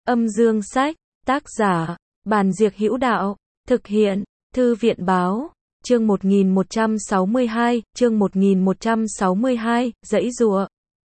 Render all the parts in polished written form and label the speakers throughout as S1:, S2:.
S1: Âm dương sách, tác giả, Bàn Diệc Hữu Đạo, thực hiện, Thư viện báo, chương 1162, giãy giụa.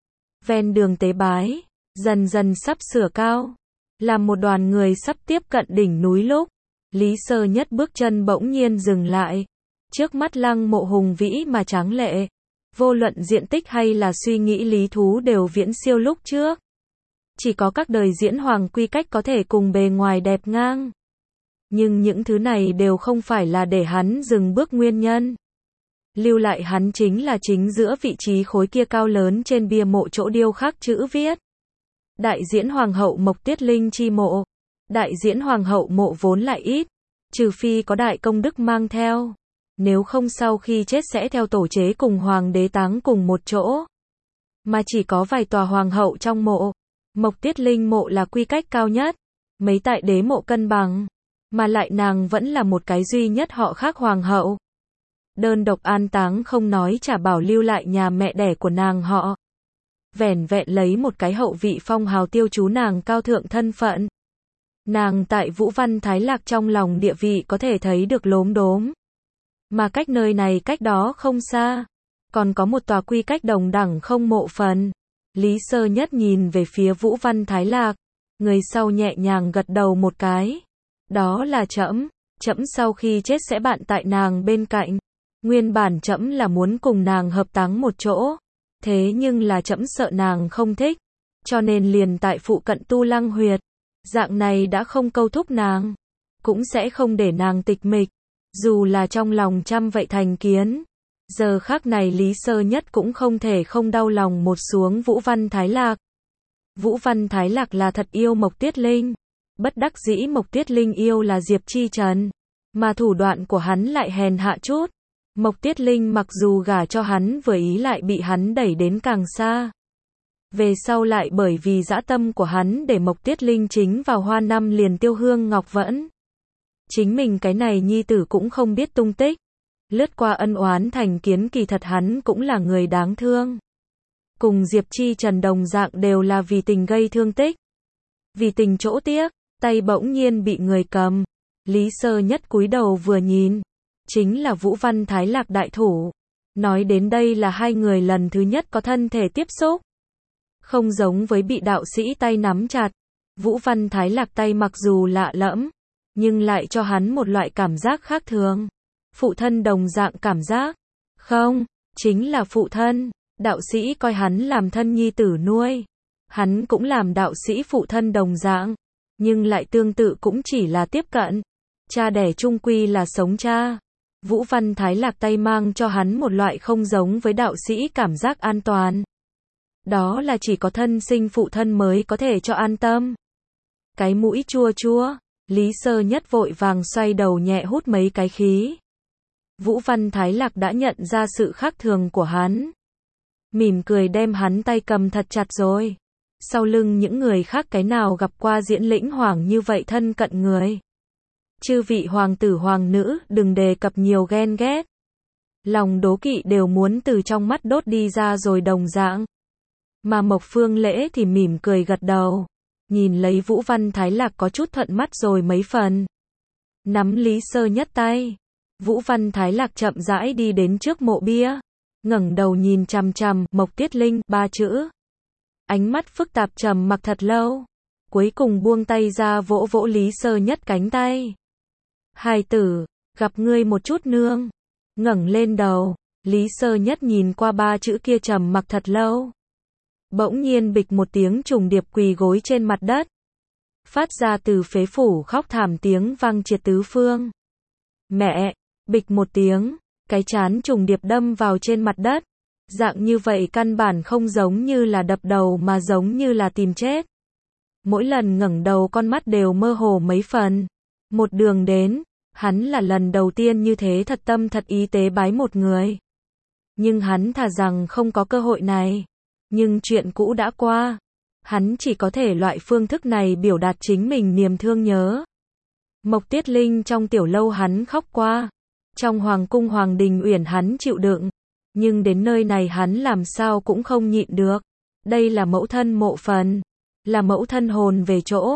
S1: Ven đường tế bái, dần dần sắp sửa cao. Làm một đoàn người sắp tiếp cận đỉnh núi lúc, Lý Sơ Nhất bước chân bỗng nhiên dừng lại. Trước mắt lăng mộ hùng vĩ mà tráng lệ. Vô luận diện tích hay là suy nghĩ lý thú đều viễn siêu lúc trước. Chỉ có các đời diễn hoàng quy cách có thể cùng bề ngoài đẹp ngang. Nhưng những thứ này đều không phải là để hắn dừng bước nguyên nhân. Lưu lại hắn chính là chính giữa vị trí khối kia cao lớn trên bia mộ chỗ điêu khắc chữ viết. Đại diễn hoàng hậu Mộc Tiết Linh chi mộ. Đại diễn hoàng hậu mộ vốn lại ít, trừ phi có đại công đức mang theo. Nếu không sau khi chết sẽ theo tổ chế cùng hoàng đế táng cùng một chỗ. Mà chỉ có vài tòa hoàng hậu trong mộ. Mộc Tiết Linh mộ là quy cách cao nhất. Mấy tại đế mộ cân bằng. Mà lại nàng vẫn là một cái duy nhất họ khác hoàng hậu. Đơn độc an táng không nói chả bảo lưu lại nhà mẹ đẻ của nàng họ. Vẻn vẹn lấy một cái hậu vị phong hào tiêu chú nàng cao thượng thân phận. Nàng tại Vũ Văn Thái Lạc trong lòng địa vị có thể thấy được lốm đốm. Mà cách nơi này cách đó không xa. Còn có một tòa quy cách đồng đẳng không mộ phần. Lý Sơ Nhất nhìn về phía Vũ Văn Thái Lạc. Người sau nhẹ nhàng gật đầu một cái. Đó là trẫm. Trẫm sau khi chết sẽ bạn tại nàng bên cạnh. Nguyên bản trẫm là muốn cùng nàng hợp táng một chỗ. Thế nhưng là trẫm sợ nàng không thích. Cho nên liền tại phụ cận Tu Lăng huyệt. Dạng này đã không câu thúc nàng. Cũng sẽ không để nàng tịch mịch. Dù là trong lòng trăm vậy thành kiến. Giờ khắc này Lý Sơ Nhất cũng không thể không đau lòng một xuống Vũ Văn Thái Lạc. Vũ Văn Thái Lạc là thật yêu Mộc Tiết Linh. Bất đắc dĩ Mộc Tiết Linh yêu là Diệp Chi Trần. Mà thủ đoạn của hắn lại hèn hạ chút. Mộc Tiết Linh mặc dù gả cho hắn vừa ý lại bị hắn đẩy đến càng xa. Về sau lại bởi vì dã tâm của hắn để Mộc Tiết Linh chính vào hoa năm liền tiêu hương ngọc vẫn. Chính mình cái này nhi tử cũng không biết tung tích. Lướt qua ân oán thành kiến kỳ thật hắn cũng là người đáng thương. Cùng Diệp Chi Trần đồng dạng đều là vì tình gây thương tích. Vì tình chỗ tiếc, tay bỗng nhiên bị người cầm. Lý Sơ Nhất cúi đầu vừa nhìn. Chính là Vũ Văn Thái Lạc đại thủ. Nói đến đây là hai người lần thứ nhất có thân thể tiếp xúc. Không giống với bị đạo sĩ tay nắm chặt. Vũ Văn Thái Lạc tay mặc dù lạ lẫm, nhưng lại cho hắn một loại cảm giác khác thường. Phụ thân đồng dạng cảm giác. Không, chính là phụ thân. Đạo sĩ coi hắn làm thân nhi tử nuôi. Hắn cũng làm đạo sĩ phụ thân đồng dạng. Nhưng lại tương tự cũng chỉ là tiếp cận. Cha đẻ chung quy là sống cha. Vũ Văn Thái Lạc tay mang cho hắn một loại không giống với đạo sĩ cảm giác an toàn. Đó là chỉ có thân sinh phụ thân mới có thể cho an tâm. Cái mũi chua chua. Lý Sơ Nhất vội vàng xoay đầu nhẹ hút mấy cái khí. Vũ Văn Thái Lạc đã nhận ra sự khác thường của hắn. Mỉm cười đem hắn tay cầm thật chặt rồi. Sau lưng những người khác cái nào gặp qua diễn lĩnh hoàng như vậy thân cận người. Chư vị hoàng tử hoàng nữ đừng đề cập nhiều ghen ghét. Lòng đố kỵ đều muốn từ trong mắt đốt đi ra rồi đồng dạng. Mà Mộc Phương Lễ thì mỉm cười gật đầu. Nhìn lấy Vũ Văn Thái Lạc có chút thuận mắt rồi mấy phần. Nắm Lý Sơ Nhất tay. Vũ Văn Thái Lạc chậm rãi đi đến trước mộ bia. Ngẩng đầu nhìn chằm chằm Mộc Tiết Linh ba chữ. Ánh mắt phức tạp trầm mặc thật lâu. Cuối cùng buông tay ra vỗ vỗ Lý Sơ Nhất cánh tay. Hài tử, gặp ngươi một chút nương. Ngẩng lên đầu. Lý Sơ Nhất nhìn qua ba chữ kia trầm mặc thật lâu. Bỗng nhiên bịch một tiếng trùng điệp quỳ gối trên mặt đất. Phát ra từ phế phủ khóc thảm tiếng vang triệt tứ phương. Mẹ, bịch một tiếng, cái trán trùng điệp đâm vào trên mặt đất. Dạng như vậy căn bản không giống như là đập đầu mà giống như là tìm chết. Mỗi lần ngẩng đầu con mắt đều mơ hồ mấy phần. Một đường đến, hắn là lần đầu tiên như thế thật tâm thật ý tế bái một người. Nhưng hắn thà rằng không có cơ hội này. Nhưng chuyện cũ đã qua. Hắn chỉ có thể loại phương thức này biểu đạt chính mình niềm thương nhớ. Mộc Tiết Linh trong tiểu lâu hắn khóc qua. Trong hoàng cung hoàng đình uyển hắn chịu đựng. Nhưng đến nơi này hắn làm sao cũng không nhịn được. Đây là mẫu thân mộ phần. Là mẫu thân hồn về chỗ.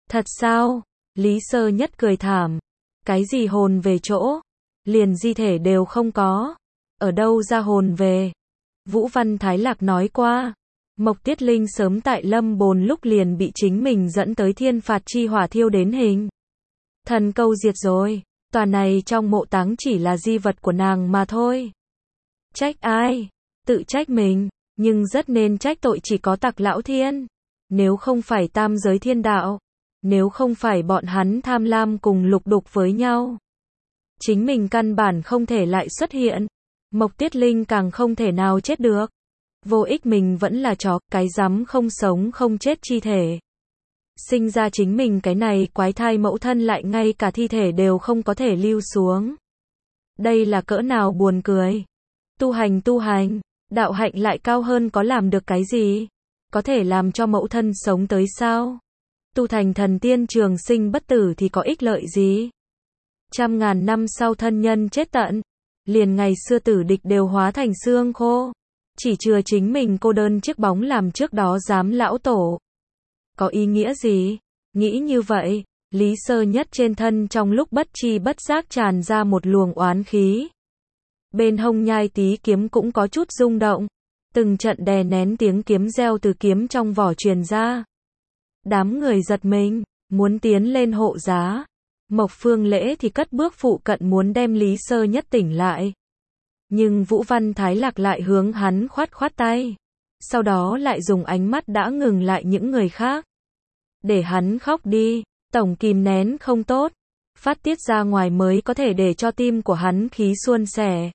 S1: Thật sao? Lý Sơ Nhất cười thảm. Cái gì hồn về chỗ? Liền di thể đều không có. Ở đâu ra hồn về? Vũ Văn Thái Lạc nói qua. Mộc Tiết Linh sớm tại Lâm Bồn lúc liền bị chính mình dẫn tới thiên phạt chi hỏa thiêu đến hình thần câu diệt rồi. Tòa này trong mộ táng chỉ là di vật của nàng mà thôi. Trách ai? Tự trách mình. Nhưng rất nên trách tội chỉ có Tặc Lão Thiên. Nếu không phải tam giới thiên đạo. Nếu không phải bọn hắn tham lam cùng lục đục với nhau. Chính mình căn bản không thể lại xuất hiện. Mộc Tiết Linh càng không thể nào chết được. Vô ích mình vẫn là chó, cái rắm không sống không chết chi thể. Sinh ra chính mình cái này quái thai mẫu thân lại ngay cả thi thể đều không có thể lưu xuống. Đây là cỡ nào buồn cười. Tu hành, đạo hạnh lại cao hơn có làm được cái gì? Có thể làm cho mẫu thân sống tới sao? Tu thành thần tiên trường sinh bất tử thì có ích lợi gì? Trăm ngàn năm sau thân nhân chết tận, liền ngày xưa tử địch đều hóa thành xương khô. Chỉ chừa chính mình cô đơn chiếc bóng làm trước đó dám lão tổ. Có ý nghĩa gì? Nghĩ như vậy, Lý Sơ Nhất trên thân trong lúc bất tri bất giác tràn ra một luồng oán khí. Bên hông nhai tí kiếm cũng có chút rung động. Từng trận đè nén tiếng kiếm reo từ kiếm trong vỏ truyền ra. Đám người giật mình, muốn tiến lên hộ giá. Mộc Phương Lễ thì cất bước phụ cận muốn đem Lý Sơ Nhất tỉnh lại. Nhưng Vũ Văn Thái Lạc lại hướng hắn khoát khoát tay. Sau đó lại dùng ánh mắt đã ngừng lại những người khác. Để hắn khóc đi, tổng kìm nén không tốt. Phát tiết ra ngoài mới có thể để cho tim của hắn khí suôn sẻ.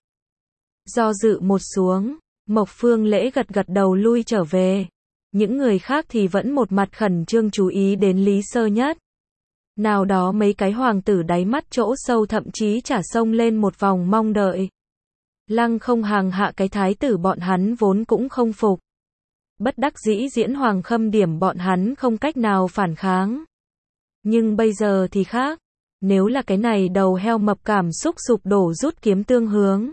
S1: Do dự một xuống, Mộc Phương Lễ gật gật đầu lui trở về. Những người khác thì vẫn một mặt khẩn trương chú ý đến Lý Sơ Nhất. Nào đó mấy cái hoàng tử đáy mắt chỗ sâu thậm chí chả xông lên một vòng mong đợi. Lăng không hàng hạ cái thái tử bọn hắn vốn cũng không phục. Bất đắc dĩ Diễn Hoàng khâm điểm bọn hắn không cách nào phản kháng. Nhưng bây giờ thì khác. Nếu là cái này đầu heo mập cảm xúc sụp đổ rút kiếm tương hướng.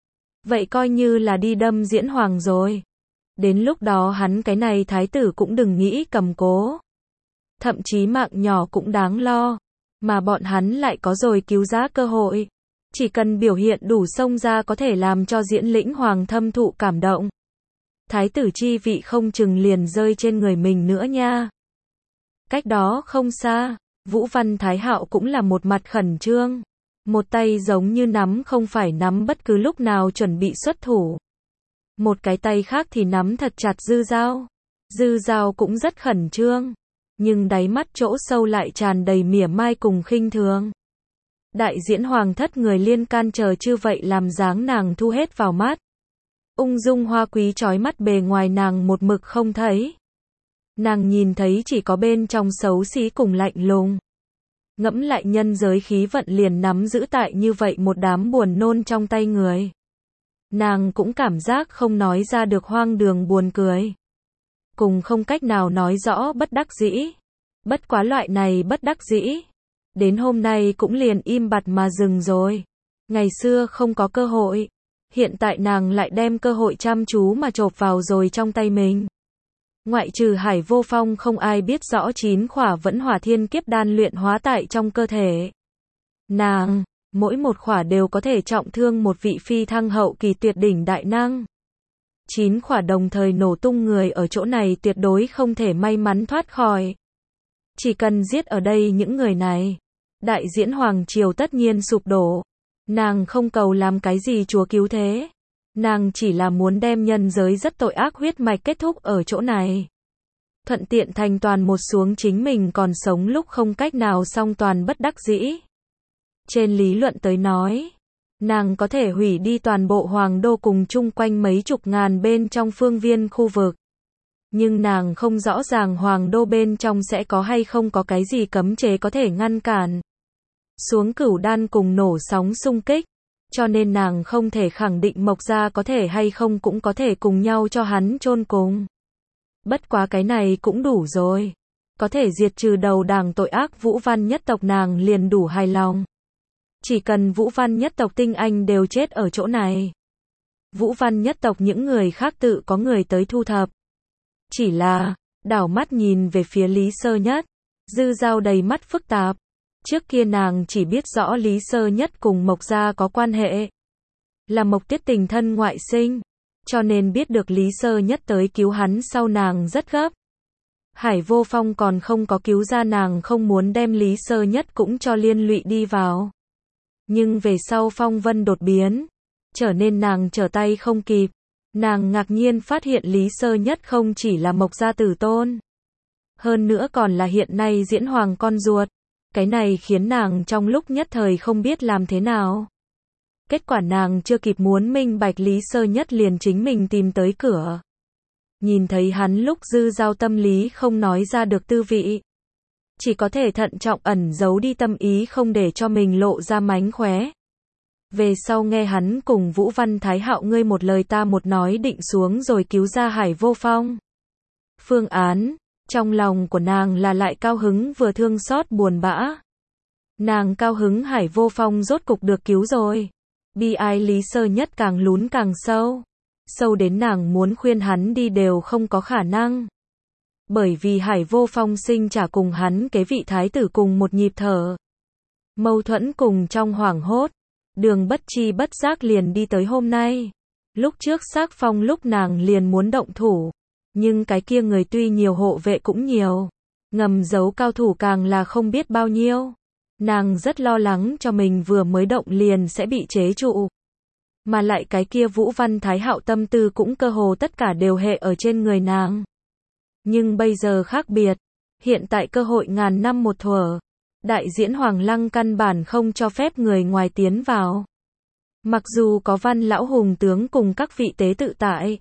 S1: Vậy coi như là đi đâm Diễn Hoàng rồi. Đến lúc đó hắn cái này thái tử cũng đừng nghĩ cầm cố. Thậm chí mạng nhỏ cũng đáng lo. Mà bọn hắn lại có rồi cứu giá cơ hội. Chỉ cần biểu hiện đủ xông ra có thể làm cho Diễn Lĩnh Hoàng thâm thụ cảm động. Thái tử chi vị không chừng liền rơi trên người mình nữa nha. Cách đó không xa, Vũ Văn Thái Hạo cũng là một mặt khẩn trương. Một tay giống như nắm không phải nắm bất cứ lúc nào chuẩn bị xuất thủ. Một cái tay khác thì nắm thật chặt Dư Dao. Dư Dao cũng rất khẩn trương. Nhưng đáy mắt chỗ sâu lại tràn đầy mỉa mai cùng khinh thường. Đại diễn hoàng thất người liên can chờ chưa vậy làm dáng nàng thu hết vào mắt. Ung dung hoa quý chói mắt bề ngoài nàng một mực không thấy. Nàng nhìn thấy chỉ có bên trong xấu xí cùng lạnh lùng. Ngẫm lại nhân giới khí vận liền nắm giữ tại như vậy một đám buồn nôn trong tay người. Nàng cũng cảm giác không nói ra được hoang đường buồn cười. Cùng không cách nào nói rõ bất đắc dĩ. Bất quá loại này bất đắc dĩ. Đến hôm nay cũng liền im bặt mà dừng rồi. Ngày xưa không có cơ hội. Hiện tại nàng lại đem cơ hội chăm chú mà chộp vào rồi trong tay mình. Ngoại trừ Hải Vô Phong không ai biết rõ 9 khỏa vẫn hỏa thiên kiếp đan luyện hóa tại trong cơ thể. Nàng, mỗi một khỏa đều có thể trọng thương một vị phi thăng hậu kỳ tuyệt đỉnh đại năng. 9 khỏa đồng thời nổ tung người ở chỗ này tuyệt đối không thể may mắn thoát khỏi. Chỉ cần giết ở đây những người này, đại diễn hoàng triều tất nhiên sụp đổ. Nàng không cầu làm cái gì chúa cứu thế. Nàng chỉ là muốn đem nhân giới rất tội ác huyết mạch kết thúc ở chỗ này. Thuận tiện thành toàn một xuống chính mình còn sống lúc không cách nào song toàn bất đắc dĩ. Trên lý luận tới nói, nàng có thể hủy đi toàn bộ hoàng đô cùng chung quanh mấy chục ngàn bên trong phương viên khu vực. Nhưng nàng không rõ ràng hoàng đô bên trong sẽ có hay không có cái gì cấm chế có thể ngăn cản. Xuống Cửu Đan cùng nổ sóng xung kích. Cho nên nàng không thể khẳng định Mộc gia có thể hay không cũng có thể cùng nhau cho hắn chôn cùng. Bất quá cái này cũng đủ rồi. Có thể diệt trừ đầu đảng tội ác Vũ Văn nhất tộc nàng liền đủ hài lòng. Chỉ cần Vũ Văn nhất tộc tinh anh đều chết ở chỗ này. Vũ Văn nhất tộc những người khác tự có người tới thu thập. Chỉ là, đảo mắt nhìn về phía Lý Sơ Nhất. Dư Dao đầy mắt phức tạp. Trước kia nàng chỉ biết rõ Lý Sơ Nhất cùng Mộc gia có quan hệ. Là Mộc Tiết tình thân ngoại sinh. Cho nên biết được Lý Sơ Nhất tới cứu hắn sau nàng rất gấp. Hải Vô Phong còn không có cứu ra nàng không muốn đem Lý Sơ Nhất cũng cho liên lụy đi vào. Nhưng về sau phong vân đột biến. Trở nên nàng trở tay không kịp. Nàng ngạc nhiên phát hiện Lý Sơ Nhất không chỉ là Mộc gia tử tôn. Hơn nữa còn là hiện nay Diễn Hoàng con ruột. Cái này khiến nàng trong lúc nhất thời không biết làm thế nào. Kết quả nàng chưa kịp muốn minh bạch Lý Sơ Nhất liền chính mình tìm tới cửa. Nhìn thấy hắn lúc Dư Dao tâm lý không nói ra được tư vị. Chỉ có thể thận trọng ẩn giấu đi tâm ý không để cho mình lộ ra mánh khóe. Về sau nghe hắn cùng Vũ Văn Thái Hạo ngươi một lời ta một nói định xuống rồi cứu ra Hải Vô Phong. Phương án, trong lòng của nàng là lại cao hứng vừa thương xót buồn bã. Nàng cao hứng Hải Vô Phong rốt cục được cứu rồi. Bi ai Lý Sơ Nhất càng lún càng sâu. Sâu đến nàng muốn khuyên hắn đi đều không có khả năng. Bởi vì Hải Vô Phong sinh trả cùng hắn kế vị thái tử cùng một nhịp thở. Mâu thuẫn cùng trong hoảng hốt. Đường bất chi bất giác liền đi tới hôm nay. Lúc trước Xác Phong lúc nàng liền muốn động thủ. Nhưng cái kia người tuy nhiều hộ vệ cũng nhiều. Ngầm giấu cao thủ càng là không biết bao nhiêu. Nàng rất lo lắng cho mình vừa mới động liền sẽ bị chế trụ. Mà lại cái kia Vũ Văn Thái Hạo tâm tư cũng cơ hồ tất cả đều hệ ở trên người nàng. Nhưng bây giờ khác biệt. Hiện tại cơ hội ngàn năm một thuở. Đại diễn Hoàng Lăng căn bản không cho phép người ngoài tiến vào. Mặc dù có Văn Lão Hùng tướng cùng các vị tế tự tại.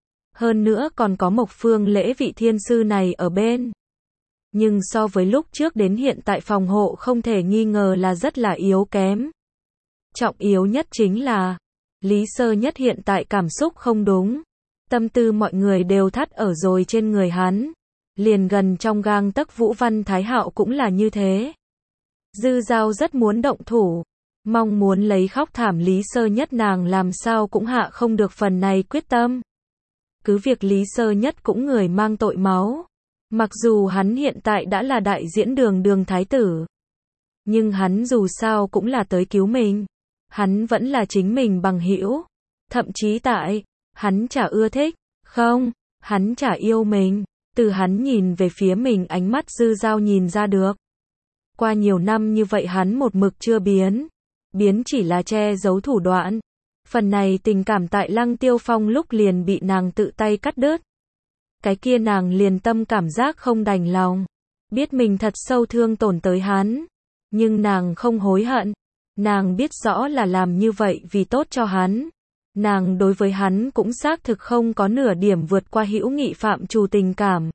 S1: Hơn nữa còn có Mộc Phương Lễ vị thiên sư này ở bên. Nhưng so với lúc trước đến hiện tại phòng hộ không thể nghi ngờ là rất là yếu kém. Trọng yếu nhất chính là Lý Sơ Nhất hiện tại cảm xúc không đúng. Tâm tư mọi người đều thắt ở rồi trên người hắn. Liền gần trong gang tấc Vũ Văn Thái Hạo cũng là như thế. Dư Dao rất muốn động thủ. Mong muốn lấy khóc thảm Lý Sơ Nhất nàng làm sao cũng hạ không được phần này quyết tâm. Cứ việc Lý Sơ Nhất cũng người mang tội máu. Mặc dù hắn hiện tại đã là đại diễn đường thái tử. Nhưng hắn dù sao cũng là tới cứu mình. Hắn vẫn là chính mình bằng hữu. Thậm chí tại, hắn chả ưa thích, không, hắn chả yêu mình. Từ hắn nhìn về phía mình ánh mắt Dư Dao nhìn ra được. Qua nhiều năm như vậy hắn một mực chưa biến. Biến chỉ là che giấu thủ đoạn. Phần này tình cảm tại Lăng Tiêu Phong lúc liền bị nàng tự tay cắt đứt. Cái kia nàng liền tâm cảm giác không đành lòng. Biết mình thật sâu thương tổn tới hắn. Nhưng nàng không hối hận. Nàng biết rõ là làm như vậy vì tốt cho hắn. Nàng đối với hắn cũng xác thực không có nửa điểm vượt qua hữu nghị phạm trù tình cảm.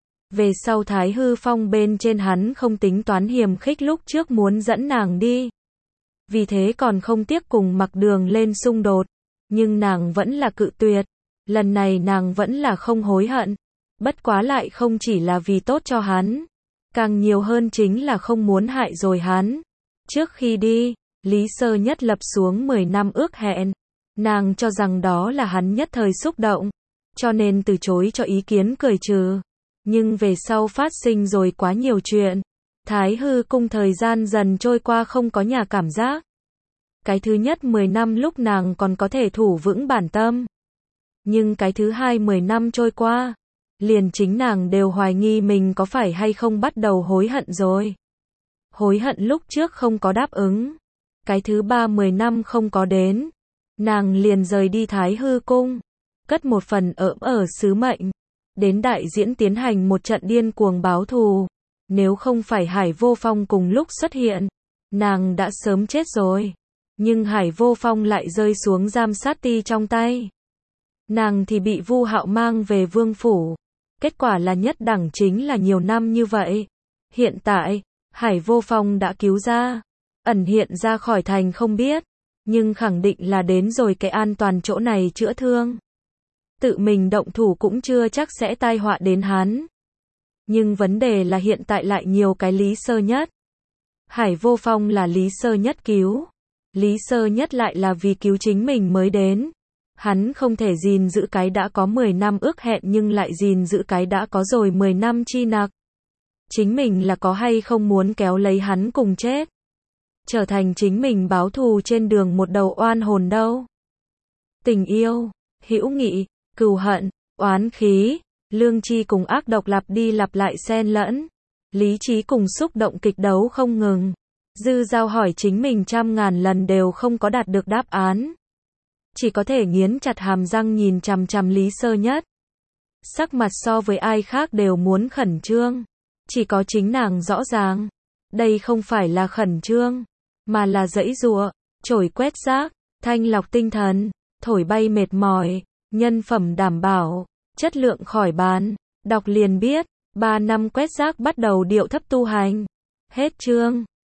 S1: Về sau Thái Hư Phong bên trên hắn không tính toán hiềm khích lúc trước muốn dẫn nàng đi. Vì thế còn không tiếc cùng Mặc Đường lên xung đột. Nhưng nàng vẫn là cự tuyệt. Lần này nàng vẫn là không hối hận. Bất quá lại không chỉ là vì tốt cho hắn. Càng nhiều hơn chính là không muốn hại rồi hắn. Trước khi đi, Lý Sơ Nhất lập xuống 10 năm ước hẹn. Nàng cho rằng đó là hắn nhất thời xúc động. Cho nên từ chối cho ý kiến cười trừ. Nhưng về sau phát sinh rồi quá nhiều chuyện. Thái Hư Cung thời gian dần trôi qua không có nhà cảm giác. Cái thứ nhất 10 năm lúc nàng còn có thể thủ vững bản tâm. Nhưng cái thứ hai 10 năm trôi qua. Liền chính nàng đều hoài nghi mình có phải hay không bắt đầu hối hận rồi. Hối hận lúc trước không có đáp ứng. Cái thứ ba 10 năm không có đến. Nàng liền rời đi Thái Hư Cung. Cất một phần ở sứ mệnh. Đến đại diễn tiến hành một trận điên cuồng báo thù. Nếu không phải Hải Vô Phong cùng lúc xuất hiện. Nàng đã sớm chết rồi. Nhưng Hải Vô Phong lại rơi xuống giam sát ti trong tay. Nàng thì bị Vu Hạo mang về vương phủ. Kết quả là nhất đẳng chính là nhiều năm như vậy. Hiện tại, Hải Vô Phong đã cứu ra. Ẩn hiện ra khỏi thành không biết. Nhưng khẳng định là đến rồi cái an toàn chỗ này chữa thương. Tự mình động thủ cũng chưa chắc sẽ tai họa đến hắn. Nhưng vấn đề là hiện tại lại nhiều cái Lý Sơ Nhất. Hải Vô Phong là Lý Sơ Nhất cứu. Lý Sơ Nhất lại là vì cứu chính mình mới đến. Hắn không thể gìn giữ cái đã có 10 năm ước hẹn nhưng lại gìn giữ cái đã có rồi 10 năm chi nặc. chính mình là có hay không muốn kéo lấy hắn cùng chết. Trở thành chính mình báo thù trên đường một đầu oan hồn đâu. Tình yêu, hữu nghị, cừu hận, oán khí, lương tri cùng ác độc lặp đi lặp lại xen lẫn. Lý trí cùng xúc động kịch đấu không ngừng. Dư Dao hỏi chính mình trăm ngàn lần đều không có đạt được đáp án. Chỉ có thể nghiến chặt hàm răng nhìn chằm chằm Lý Sơ Nhất. Sắc mặt so với ai khác đều muốn khẩn trương. Chỉ có chính nàng rõ ràng. Đây không phải là khẩn trương, mà là giãy giụa, chổi quét rác, thanh lọc tinh thần, thổi bay mệt mỏi, nhân phẩm đảm bảo, chất lượng khỏi bàn. Đọc liền biết, 3 năm quét rác bắt đầu điệu thấp tu hành. Hết chương.